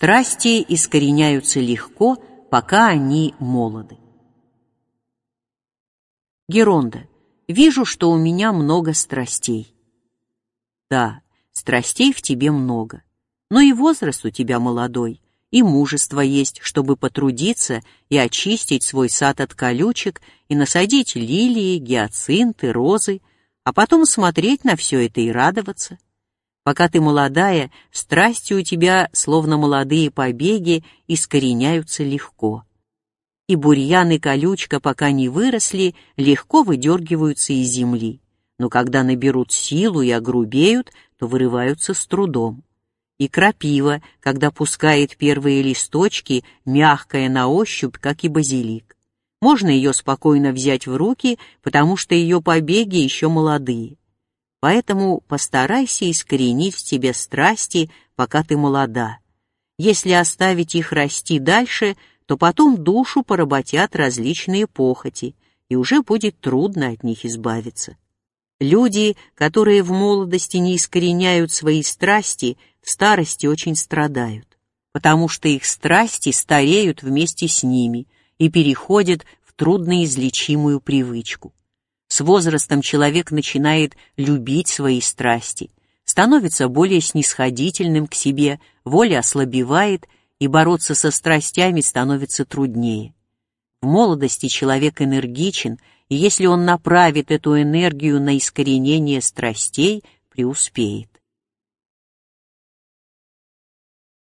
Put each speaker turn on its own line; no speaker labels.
Страсти искореняются легко, пока они молоды. Геронда. Вижу, что у меня много страстей. Да, страстей в тебе много, но и возраст у тебя молодой, и мужество есть, чтобы потрудиться и очистить свой сад от колючек и насадить лилии, гиацинты, розы, а потом смотреть на все это и радоваться. Пока ты молодая, страсти у тебя, словно молодые побеги, искореняются легко. И бурьян и колючка, пока не выросли, легко выдергиваются из земли, но когда наберут силу и огрубеют, то вырываются с трудом. И крапива, когда пускает первые листочки, мягкая на ощупь, как и базилик. Можно ее спокойно взять в руки, потому что ее побеги еще молодые. Поэтому постарайся искоренить в тебе страсти, пока ты молода. Если оставить их расти дальше, то потом душу поработят различные похоти, и уже будет трудно от них избавиться. Люди, которые в молодости не искореняют свои страсти, в старости очень страдают, потому что их страсти стареют вместе с ними и переходят в трудноизлечимую привычку. С возрастом человек начинает любить свои страсти, становится более снисходительным к себе, воля ослабевает, и бороться со страстями становится труднее. В молодости человек энергичен, и если он направит эту энергию на искоренение страстей, преуспеет.